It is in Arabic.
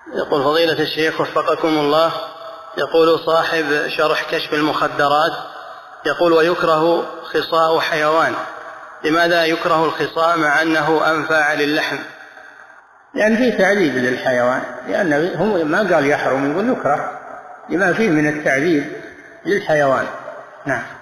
يقول فضيلة الشيخ وفقكم الله، يقول صاحب شرح كشف المخدرات، يقول ويكره خصاء حيوان، لماذا يكره الخصاء مع أنه أنفع للحم؟ لأن فيه تعذيب للحيوان، لأنه هم ما قال يحرم، يقول يكره لما فيه من التعذيب للحيوان. نعم.